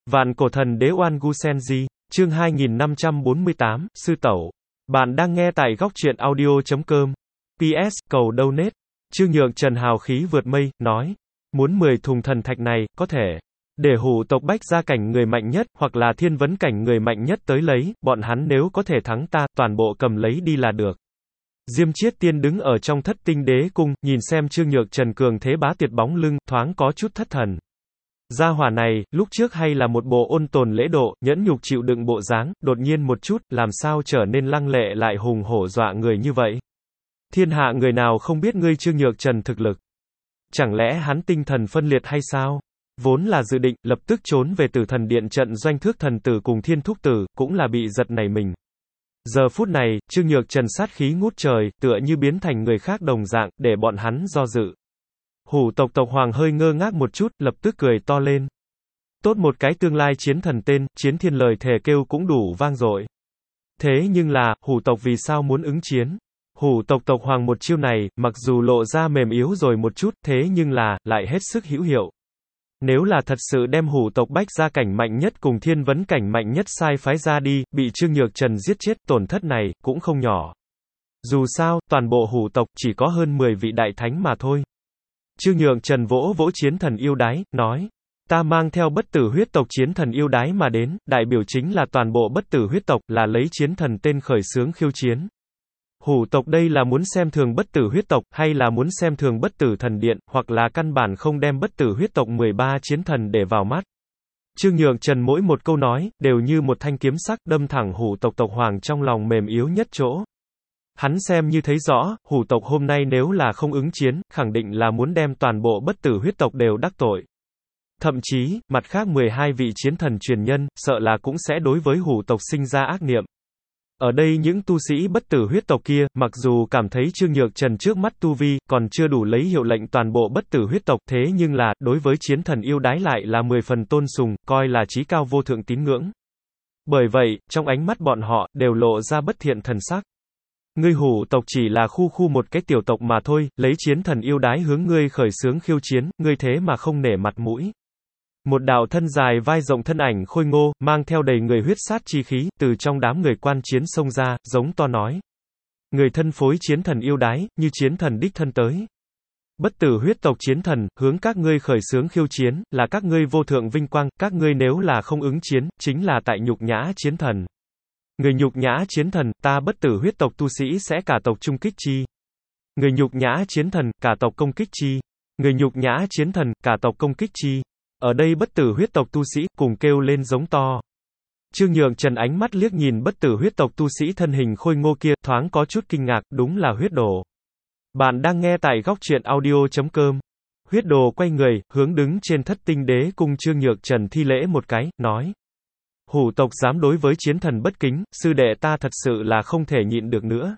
Vạn cổ thần đế Oan Gu Senji, chương 2548, Sư Tẩu. Bạn đang nghe tại góc truyện audio.com. PS, cầu donate. Trương Nhượng Trần hào khí vượt mây, nói. Muốn 10 thùng thần thạch này, có thể. Để hủ tộc bách gia cảnh người mạnh nhất, hoặc là thiên vấn cảnh người mạnh nhất tới lấy, bọn hắn nếu có thể thắng ta, toàn bộ cầm lấy đi là được. Diêm Chiết Tiên đứng ở trong Thất Tinh Đế cung, nhìn xem Trương Nhượng Trần cường thế bá tuyệt bóng lưng, thoáng có chút thất thần. Gia hỏa này, lúc trước hay là một bộ ôn tồn lễ độ, nhẫn nhục chịu đựng bộ dáng, đột nhiên một chút, làm sao trở nên lăng lệ lại hùng hổ dọa người như vậy. Thiên hạ người nào không biết ngươi Trương Nhượng Trần thực lực. Chẳng lẽ hắn tinh thần phân liệt hay sao? Vốn là dự định, lập tức trốn về Tử Thần Điện trận doanh Thước Thần Tử cùng Thiên Thúc Tử, cũng là bị giật nảy mình. Giờ phút này, Trương Nhượng Trần sát khí ngút trời, tựa như biến thành người khác đồng dạng, để bọn hắn do dự. Hủ tộc tộc hoàng hơi ngơ ngác một chút, lập tức cười to lên. Tốt một cái tương lai chiến thần tên, chiến thiên lời thề kêu cũng đủ vang dội. Thế nhưng là, hủ tộc vì sao muốn ứng chiến? Hủ tộc tộc hoàng một chiêu này, mặc dù lộ ra mềm yếu rồi một chút, thế nhưng là, lại hết sức hữu hiệu. Nếu là thật sự đem hủ tộc bách gia cảnh mạnh nhất cùng thiên vấn cảnh mạnh nhất sai phái ra đi, bị Trương Nhượng Trần giết chết, tổn thất này, cũng không nhỏ. Dù sao, toàn bộ hủ tộc, chỉ có hơn 10 vị đại thánh mà thôi. Trương Nhượng Trần vỗ vỗ chiến thần yêu đái, nói. Ta mang theo bất tử huyết tộc chiến thần yêu đái mà đến, đại biểu chính là toàn bộ bất tử huyết tộc, là lấy chiến thần tên khởi xướng khiêu chiến. Hủ tộc đây là muốn xem thường bất tử huyết tộc, hay là muốn xem thường bất tử thần điện, hoặc là căn bản không đem bất tử huyết tộc 13 chiến thần để vào mắt. Trương Nhượng Trần mỗi một câu nói, đều như một thanh kiếm sắc, đâm thẳng hủ tộc tộc hoàng trong lòng mềm yếu nhất chỗ. Hắn xem như thấy rõ, hủ tộc hôm nay nếu là không ứng chiến, khẳng định là muốn đem toàn bộ bất tử huyết tộc đều đắc tội. Thậm chí, mặt khác 12 vị chiến thần truyền nhân, sợ là cũng sẽ đối với hủ tộc sinh ra ác niệm. Ở đây những tu sĩ bất tử huyết tộc kia, mặc dù cảm thấy Trương Nhượng Trần trước mắt tu vi, còn chưa đủ lấy hiệu lệnh toàn bộ bất tử huyết tộc, thế nhưng là, đối với chiến thần yêu đái lại là 10 phần tôn sùng, coi là chí cao vô thượng tín ngưỡng. Bởi vậy, trong ánh mắt bọn họ, đều lộ ra bất thiện thần sắc. Ngươi hủ tộc chỉ là khu một cái tiểu tộc mà thôi, lấy chiến thần yêu đái hướng ngươi khởi xướng khiêu chiến, ngươi thế mà không nể mặt mũi. Một đạo thân dài vai rộng thân ảnh khôi ngô, mang theo đầy người huyết sát chi khí, từ trong đám người quan chiến xông ra, giống to nói. Người thân phối chiến thần yêu đái, như chiến thần đích thân tới. Bất tử huyết tộc chiến thần, hướng các ngươi khởi xướng khiêu chiến, là các ngươi vô thượng vinh quang, các ngươi nếu là không ứng chiến, chính là tại nhục nhã chiến thần. Người nhục nhã chiến thần, ta bất tử huyết tộc tu sĩ sẽ cả tộc trung kích chi. Người nhục nhã chiến thần, cả tộc công kích chi. Người nhục nhã chiến thần, cả tộc công kích chi. Ở đây bất tử huyết tộc tu sĩ, cùng kêu lên giống to. Trương Nhượng Trần ánh mắt liếc nhìn bất tử huyết tộc tu sĩ thân hình khôi ngô kia, thoáng có chút kinh ngạc, đúng là huyết đồ. Bạn đang nghe tại góc truyện audio.com. Huyết đồ quay người, hướng đứng trên Thất Tinh Đế cung Trương Nhượng Trần thi lễ một cái, nói. Hủ tộc dám đối với chiến thần bất kính, sư đệ ta thật sự là không thể nhịn được nữa.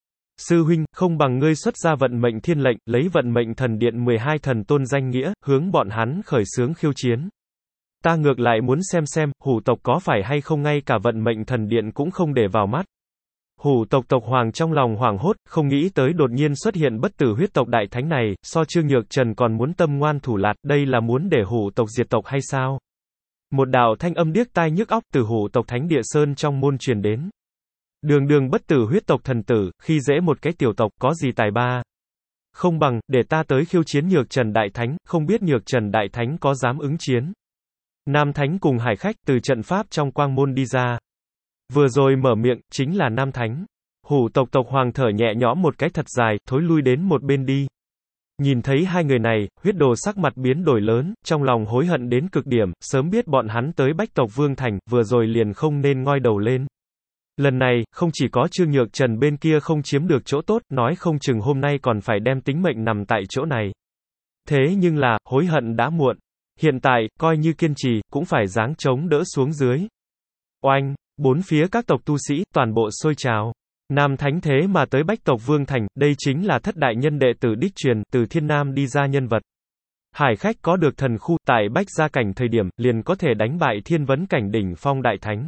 Sư huynh, không bằng ngươi xuất ra vận mệnh thiên lệnh, lấy vận mệnh thần điện 12 thần tôn danh nghĩa, hướng bọn hắn khởi xướng khiêu chiến. Ta ngược lại muốn xem, hủ tộc có phải hay không ngay cả vận mệnh thần điện cũng không để vào mắt. Hủ tộc tộc hoàng trong lòng hoảng hốt, không nghĩ tới đột nhiên xuất hiện bất tử huyết tộc đại thánh này, so Trương Nhượng Trần còn muốn tâm ngoan thủ lạt, đây là muốn để hủ tộc diệt tộc hay sao? Một đạo thanh âm điếc tai nhức óc từ hủ tộc Thánh Địa Sơn trong môn truyền đến. Đường bất tử huyết tộc thần tử, khi dễ một cái tiểu tộc, có gì tài ba. Không bằng, để ta tới khiêu chiến Nhược Trần Đại Thánh, không biết Nhược Trần Đại Thánh có dám ứng chiến. Nam Thánh cùng Hải Khách, từ trận pháp trong quang môn đi ra. Vừa rồi mở miệng, chính là Nam Thánh. Hủ tộc tộc hoàng thở nhẹ nhõm một cái thật dài, thối lui đến một bên đi. Nhìn thấy hai người này, huyết đồ sắc mặt biến đổi lớn, trong lòng hối hận đến cực điểm, sớm biết bọn hắn tới Bách tộc Vương Thành, vừa rồi liền không nên ngoi đầu lên. Lần này, không chỉ có Trương Nhượng Trần bên kia không chiếm được chỗ tốt, nói không chừng hôm nay còn phải đem tính mệnh nằm tại chỗ này. Thế nhưng là, hối hận đã muộn. Hiện tại, coi như kiên trì, cũng phải giáng chống đỡ xuống dưới. Oanh, bốn phía các tộc tu sĩ, toàn bộ sôi trào. Nam Thánh thế mà tới Bách tộc Vương Thành, đây chính là thất đại nhân đệ tử đích truyền, từ Thiên Nam đi ra nhân vật. Hải Khách có được thần khu, tại Bách gia cảnh thời điểm, liền có thể đánh bại thiên vấn cảnh đỉnh phong đại thánh.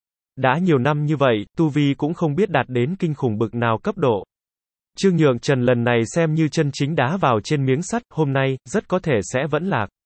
Đã nhiều năm như vậy, tu vi cũng không biết đạt đến kinh khủng bực nào cấp độ. Trương Nhượng Trần lần này xem như chân chính đá vào trên miếng sắt, hôm nay, rất có thể sẽ vẫn lạc.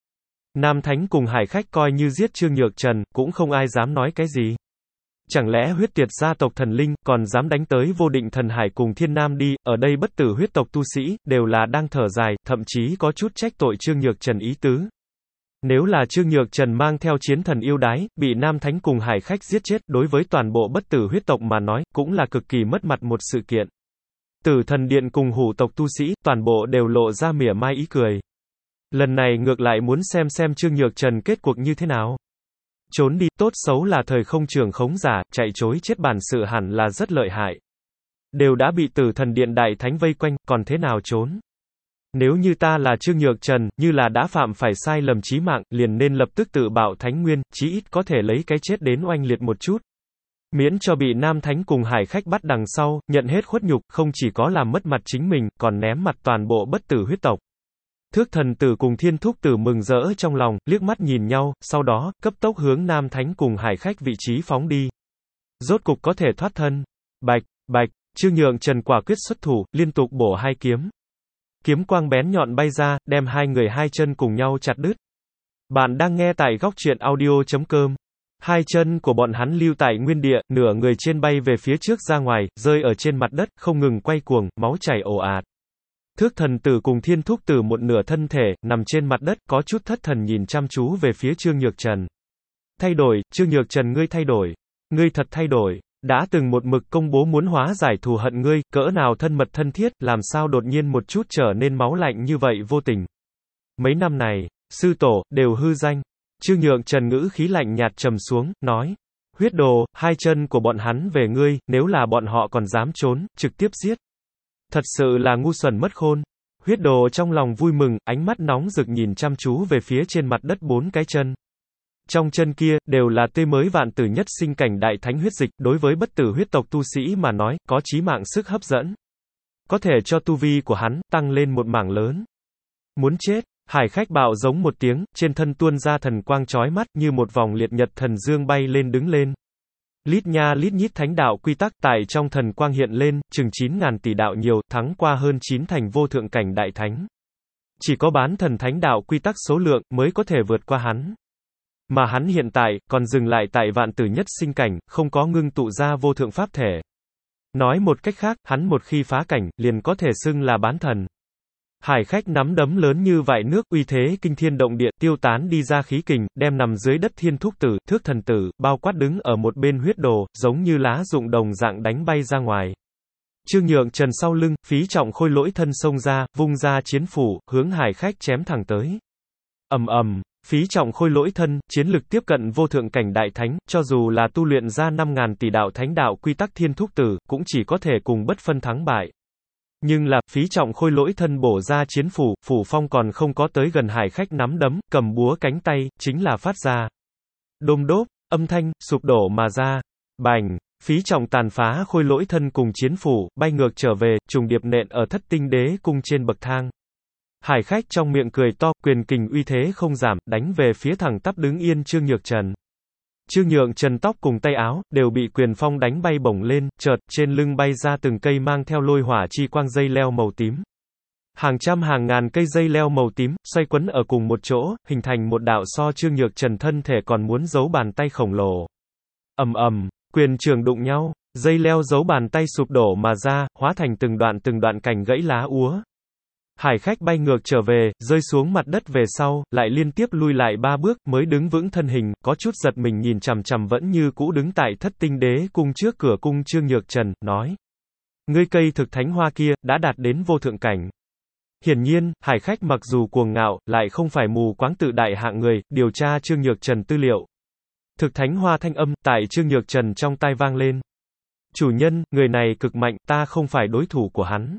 Nam Thánh cùng Hải Khách coi như giết Trương Nhược Trần, cũng không ai dám nói cái gì. Chẳng lẽ huyết tiệt gia tộc thần linh, còn dám đánh tới Vô Định Thần Hải cùng Thiên Nam đi, ở đây bất tử huyết tộc tu sĩ, đều là đang thở dài, thậm chí có chút trách tội Trương Nhược Trần ý tứ. Nếu là Trương Nhược Trần mang theo chiến thần yêu đái, bị Nam Thánh cùng Hải Khách giết chết, đối với toàn bộ bất tử huyết tộc mà nói, cũng là cực kỳ mất mặt một sự kiện. Tử Thần Điện cùng Hủ tộc tu sĩ, toàn bộ đều lộ ra mỉa mai ý cười. Lần này ngược lại muốn xem Trương Nhược Trần kết cuộc như thế nào. Trốn đi, tốt xấu là thời không trường khống giả, chạy chối chết bản sự hẳn là rất lợi hại. Đều đã bị Tử Thần Điện đại thánh vây quanh, còn thế nào trốn? Nếu như ta là Trương Nhược Trần, như là đã phạm phải sai lầm chí mạng, liền nên lập tức tự bạo thánh nguyên, chí ít có thể lấy cái chết đến oanh liệt một chút. Miễn cho bị Nam Thánh cùng Hải Khách bắt đằng sau, nhận hết khuất nhục, không chỉ có làm mất mặt chính mình, còn ném mặt toàn bộ bất tử huyết tộc. Thước Thần Tử cùng Thiên Thúc Tử mừng rỡ trong lòng, liếc mắt nhìn nhau, sau đó, cấp tốc hướng Nam Thánh cùng Hải Khách vị trí phóng đi. Rốt cục có thể thoát thân. Bạch, bạch, Trương Nhược Trần quả quyết xuất thủ, liên tục bổ hai kiếm. Kiếm quang bén nhọn bay ra, đem hai người hai chân cùng nhau chặt đứt. Bạn đang nghe tại góc truyện audio.com. Hai chân của bọn hắn lưu tại nguyên địa, nửa người trên bay về phía trước ra ngoài, rơi ở trên mặt đất, không ngừng quay cuồng, máu chảy ồ ạt. Thước Thần Tử cùng Thiên Thúc Tử một nửa thân thể, nằm trên mặt đất, có chút thất thần nhìn chăm chú về phía Trương Nhược Trần. Thay đổi, Trương Nhược Trần ngươi thay đổi. Ngươi thật thay đổi. Đã từng một mực công bố muốn hóa giải thù hận ngươi, cỡ nào thân mật thân thiết, làm sao đột nhiên một chút trở nên máu lạnh như vậy vô tình. Mấy năm này, sư tổ, đều hư danh. Trương Nhược Trần ngữ khí lạnh nhạt trầm xuống, nói. Huyết đồ, hai chân của bọn hắn về ngươi, nếu là bọn họ còn dám trốn, trực tiếp giết. Thật sự là ngu xuẩn mất khôn. Huyết đồ trong lòng vui mừng, ánh mắt nóng rực nhìn chăm chú về phía trên mặt đất bốn cái chân. Trong chân kia, đều là tươi mới vạn tử nhất sinh cảnh đại thánh huyết dịch, đối với bất tử huyết tộc tu sĩ mà nói, có chí mạng sức hấp dẫn. Có thể cho tu vi của hắn, tăng lên một mảng lớn. Muốn chết, Hải Khách bạo giống một tiếng, trên thân tuôn ra thần quang chói mắt, như một vòng liệt nhật thần dương bay lên đứng lên. Lít nha lít nhít thánh đạo quy tắc tại trong thần quang hiện lên, chừng 9.000 tỷ đạo nhiều, thắng qua hơn 9 thành vô thượng cảnh đại thánh. Chỉ có bán thần thánh đạo quy tắc số lượng, mới có thể vượt qua hắn. Mà hắn hiện tại, còn dừng lại tại vạn tử nhất sinh cảnh, không có ngưng tụ ra vô thượng pháp thể. Nói một cách khác, hắn một khi phá cảnh, liền có thể xưng là bán thần. Hải Khách nắm đấm lớn như vại nước, uy thế kinh thiên động địa, tiêu tán đi ra khí kình, đem nằm dưới đất Thiên Thúc Tử, Thước Thần Tử, bao quát đứng ở một bên huyết đồ, giống như lá rụng đồng dạng đánh bay ra ngoài. Trương Nhược Trần sau lưng, Phí Trọng Khôi lỗi thân xông ra, vung ra chiến phủ, hướng Hải Khách chém thẳng tới. Ầm ầm, Phí Trọng Khôi lỗi thân, chiến lực tiếp cận vô thượng cảnh đại thánh, cho dù là tu luyện ra 5.000 tỷ đạo thánh đạo quy tắc Thiên Thúc Tử, cũng chỉ có thể cùng bất phân thắng bại. Nhưng là, Phí Trọng Khôi lỗi thân bổ ra chiến phủ, phủ phong còn không có tới gần Hải Khách nắm đấm, cầm búa cánh tay, chính là phát ra. Đôm đốp, âm thanh, sụp đổ mà ra. Bành, Phí Trọng tàn phá khôi lỗi thân cùng chiến phủ, bay ngược trở về, trùng điệp nện ở Thất Tinh Đế cung trên bậc thang. Hải Khách trong miệng cười to, quyền kình uy thế không giảm, đánh về phía thẳng tắp đứng yên Trương Nhược Trần. Trương Nhược Trần tóc cùng tay áo, đều bị quyền phong đánh bay bổng lên, chợt, trên lưng bay ra từng cây mang theo lôi hỏa chi quang dây leo màu tím. Hàng trăm hàng ngàn cây dây leo màu tím, xoay quấn ở cùng một chỗ, hình thành một đạo so Trương Nhược Trần thân thể còn muốn giấu bàn tay khổng lồ. Ầm ầm, quyền trường đụng nhau, dây leo giấu bàn tay sụp đổ mà ra, hóa thành từng đoạn cành gãy lá úa. Hải Khách bay ngược trở về, rơi xuống mặt đất về sau, lại liên tiếp lui lại 3 bước, mới đứng vững thân hình, có chút giật mình nhìn chằm chằm vẫn như cũ đứng tại Thất Tinh Đế cung trước cửa cung Trương Nhược Trần, nói. Ngươi cây thực thánh hoa kia, đã đạt đến vô thượng cảnh. Hiển nhiên, Hải Khách mặc dù cuồng ngạo, lại không phải mù quáng tự đại hạng người, điều tra Trương Nhược Trần tư liệu. Thực thánh hoa thanh âm, tại Trương Nhược Trần trong tai vang lên. Chủ nhân, người này cực mạnh, ta không phải đối thủ của hắn.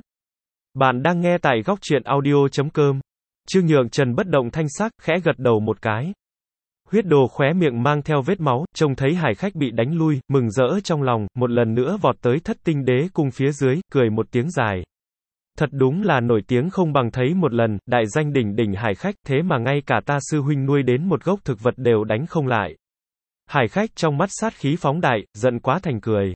Bạn đang nghe tại góc truyện audio.com. Trương Nhược Trần bất động thanh sắc, khẽ gật đầu một cái. Huyết đồ khóe miệng mang theo vết máu, trông thấy Hải Khách bị đánh lui, mừng rỡ trong lòng, một lần nữa vọt tới Thất Tinh Đế cung phía dưới, cười một tiếng dài. Thật đúng là nổi tiếng không bằng thấy một lần, đại danh đỉnh đỉnh Hải Khách, thế mà ngay cả ta sư huynh nuôi đến một gốc thực vật đều đánh không lại. Hải Khách trong mắt sát khí phóng đại, giận quá thành cười.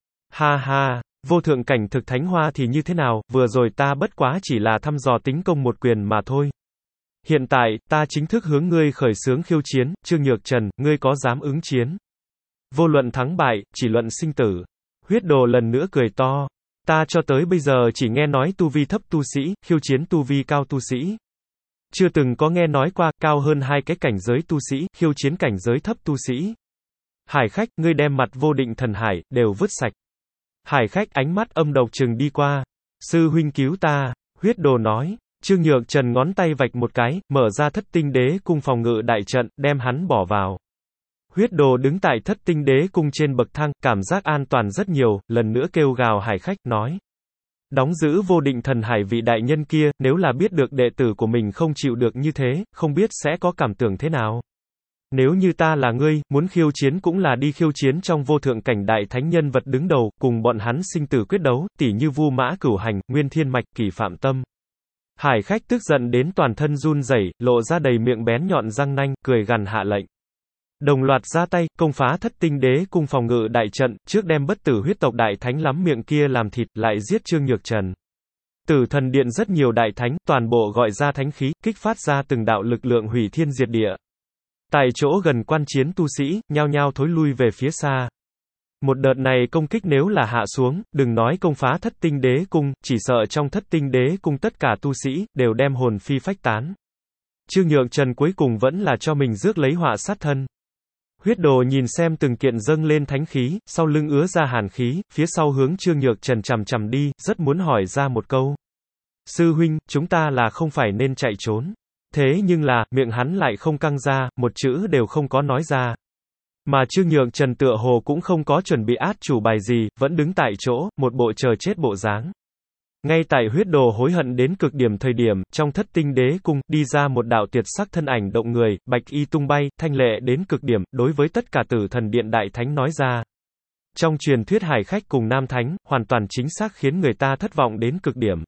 Ha ha, vô thượng cảnh thực thánh hoa thì như thế nào, vừa rồi ta bất quá chỉ là thăm dò tính công một quyền mà thôi. Hiện tại, ta chính thức hướng ngươi khởi xướng khiêu chiến, Trương Nhược Trần, ngươi có dám ứng chiến? Vô luận thắng bại, chỉ luận sinh tử. Huyết Đồ lần nữa cười to. Ta cho tới bây giờ chỉ nghe nói tu vi thấp tu sĩ, khiêu chiến tu vi cao tu sĩ. Chưa từng có nghe nói qua, cao hơn hai cái cảnh giới tu sĩ, khiêu chiến cảnh giới thấp tu sĩ. Hải Khách, ngươi đem mặt vô định thần hải, đều vứt sạch. Hải Khách ánh mắt âm độc trừng đi qua. Sư huynh cứu ta, Huyết Đồ nói. Trương Nhược Trần ngón tay vạch một cái, mở ra thất tinh đế cung phòng ngự đại trận, đem hắn bỏ vào. Huyết Đồ đứng tại thất tinh đế cung trên bậc thang, cảm giác an toàn rất nhiều, lần nữa kêu gào Hải Khách, nói. Đóng giữ vô định thần hải vị đại nhân kia, nếu là biết được đệ tử của mình không chịu được như thế, không biết sẽ có cảm tưởng thế nào. Nếu như ta là ngươi, muốn khiêu chiến cũng là đi khiêu chiến trong vô thượng cảnh đại thánh nhân vật đứng đầu, cùng bọn hắn sinh tử quyết đấu, tỉ như Vu Mã Cửu Hành, Nguyên Thiên Mạch, Kỷ Phạm Tâm. Hải Khách tức giận đến toàn thân run rẩy, lộ ra đầy miệng bén nhọn răng nanh, cười gằn hạ lệnh. Đồng loạt ra tay, công phá thất tinh đế cung phòng ngự đại trận, trước đem bất tử huyết tộc đại thánh lắm miệng kia làm thịt, lại giết Trương Nhược Trần. Tử Thần Điện rất nhiều đại thánh, toàn bộ gọi ra thánh khí, kích phát ra từng đạo lực lượng hủy thiên diệt địa. Tại chỗ gần quan chiến tu sĩ, nhao nhao thối lui về phía xa. Một đợt này công kích nếu là hạ xuống, đừng nói công phá thất tinh đế cung, chỉ sợ trong thất tinh đế cung tất cả tu sĩ, đều đem hồn phi phách tán. Trương Nhược Trần cuối cùng vẫn là cho mình rước lấy họa sát thân. Huyết Đồ nhìn xem từng kiện dâng lên thánh khí, sau lưng ứa ra hàn khí, phía sau hướng Trương Nhược Trần chằm chằm đi, rất muốn hỏi ra một câu. Sư huynh, chúng ta là không phải nên chạy trốn. Thế nhưng là, miệng hắn lại không căng ra, một chữ đều không có nói ra. Mà Trương Nhược Trần tựa hồ cũng không có chuẩn bị át chủ bài gì, vẫn đứng tại chỗ, một bộ chờ chết bộ dáng. Ngay tại Huyết Đồ hối hận đến cực điểm thời điểm, trong thất tinh đế cung, đi ra một đạo tuyệt sắc thân ảnh động người, bạch y tung bay, thanh lệ đến cực điểm, đối với tất cả Tử Thần Điện đại thánh nói ra. Trong truyền thuyết Hải Khách cùng Nam Thánh, hoàn toàn chính xác khiến người ta thất vọng đến cực điểm.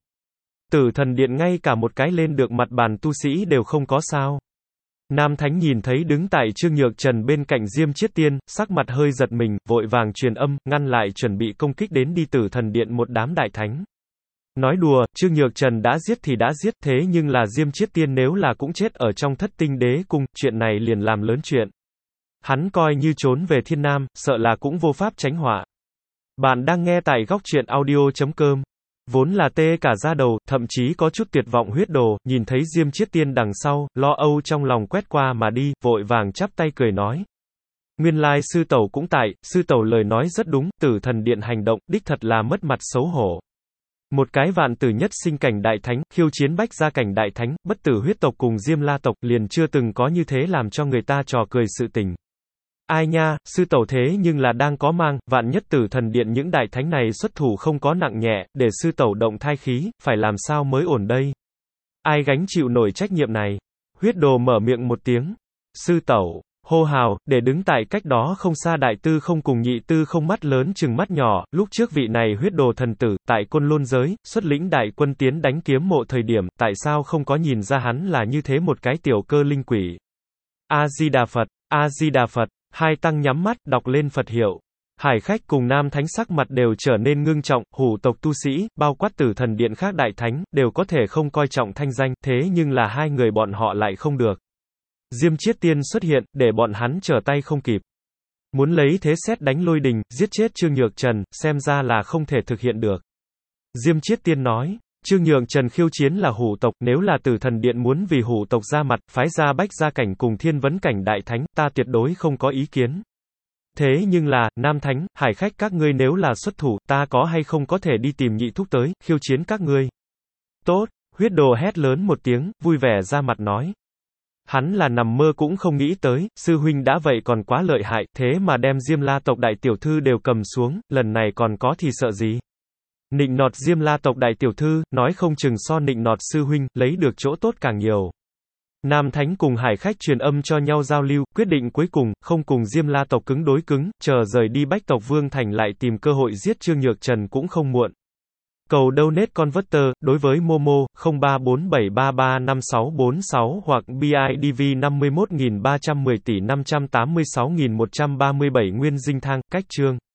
Tử Thần Điện ngay cả một cái lên được mặt bàn tu sĩ đều không có sao. Nam Thánh nhìn thấy đứng tại Trương Nhược Trần bên cạnh Diêm Chiết Tiên, sắc mặt hơi giật mình, vội vàng truyền âm, ngăn lại chuẩn bị công kích đến đi Tử Thần Điện một đám đại thánh. Nói đùa, Trương Nhược Trần đã giết thì đã giết, thế nhưng là Diêm Chiết Tiên nếu là cũng chết ở trong thất tinh đế cung, chuyện này liền làm lớn chuyện. Hắn coi như trốn về Thiên Nam, sợ là cũng vô pháp tránh họa. Bạn đang nghe tại góc truyện audio.com. Vốn là tê cả da đầu, thậm chí có chút tuyệt vọng Huyết Đồ, nhìn thấy Diêm Chiết Tiên đằng sau, lo âu trong lòng quét qua mà đi, vội vàng chắp tay cười nói. Nguyên lai sư tẩu cũng tại, sư tẩu lời nói rất đúng, Tử Thần Điện hành động, đích thật là mất mặt xấu hổ. Một cái vạn tử nhất sinh cảnh đại thánh, khiêu chiến bách gia cảnh đại thánh, bất tử huyết tộc cùng Diêm La tộc, liền chưa từng có như thế làm cho người ta trò cười sự tình. Ai nha, sư tẩu thế nhưng là đang có mang, vạn nhất Tử Thần Điện những đại thánh này xuất thủ không có nặng nhẹ, để sư tẩu động thai khí, phải làm sao mới ổn đây? Ai gánh chịu nổi trách nhiệm này? Huyết Đồ mở miệng một tiếng. Sư tẩu, hô hào, để đứng tại cách đó không xa đại tư không cùng nhị tư không mắt lớn chừng mắt nhỏ, lúc trước vị này Huyết Đồ thần tử, tại Côn Lôn giới, xuất lĩnh đại quân tiến đánh kiếm mộ thời điểm, tại sao không có nhìn ra hắn là như thế một cái tiểu cơ linh quỷ? A-di-đà Phật, A-di-đà Phật. Hai tăng nhắm mắt, đọc lên Phật hiệu. Hải Khách cùng Nam Thánh sắc mặt đều trở nên ngưng trọng, hủ tộc tu sĩ, bao quát Tử Thần Điện khác đại thánh, đều có thể không coi trọng thanh danh, thế nhưng là hai người bọn họ lại không được. Diêm Chiết Tiên xuất hiện, để bọn hắn trở tay không kịp. Muốn lấy thế sét đánh lôi đình, giết chết Trương Nhược Trần, xem ra là không thể thực hiện được. Diêm Chiết Tiên nói. Trương Nhược Trần khiêu chiến là hủ tộc, nếu là Tử Thần Điện muốn vì hủ tộc ra mặt, phái ra bách gia cảnh cùng thiên vấn cảnh đại thánh, ta tuyệt đối không có ý kiến. Thế nhưng là, Nam Thánh, Hải Khách các ngươi nếu là xuất thủ, ta có hay không có thể đi tìm nhị thúc tới, khiêu chiến các ngươi. Tốt, Huyết Đồ hét lớn một tiếng, vui vẻ ra mặt nói. Hắn là nằm mơ cũng không nghĩ tới, sư huynh đã vậy còn quá lợi hại, thế mà đem Diêm La tộc đại tiểu thư đều cầm xuống, lần này còn có thì sợ gì. Nịnh nọt Diêm La tộc đại tiểu thư, nói không chừng so nịnh nọt sư huynh, lấy được chỗ tốt càng nhiều. Nam Thánh cùng Hải Khách truyền âm cho nhau giao lưu, quyết định cuối cùng, không cùng Diêm La tộc cứng đối cứng, chờ rời đi Bách tộc Vương Thành lại tìm cơ hội giết Trương Nhược Trần cũng không muộn. Cầu donate converter, đối với Momo, 0347335646 hoặc BIDV 51310 tỷ 586137 Nguyên Dinh Thang, cách chương.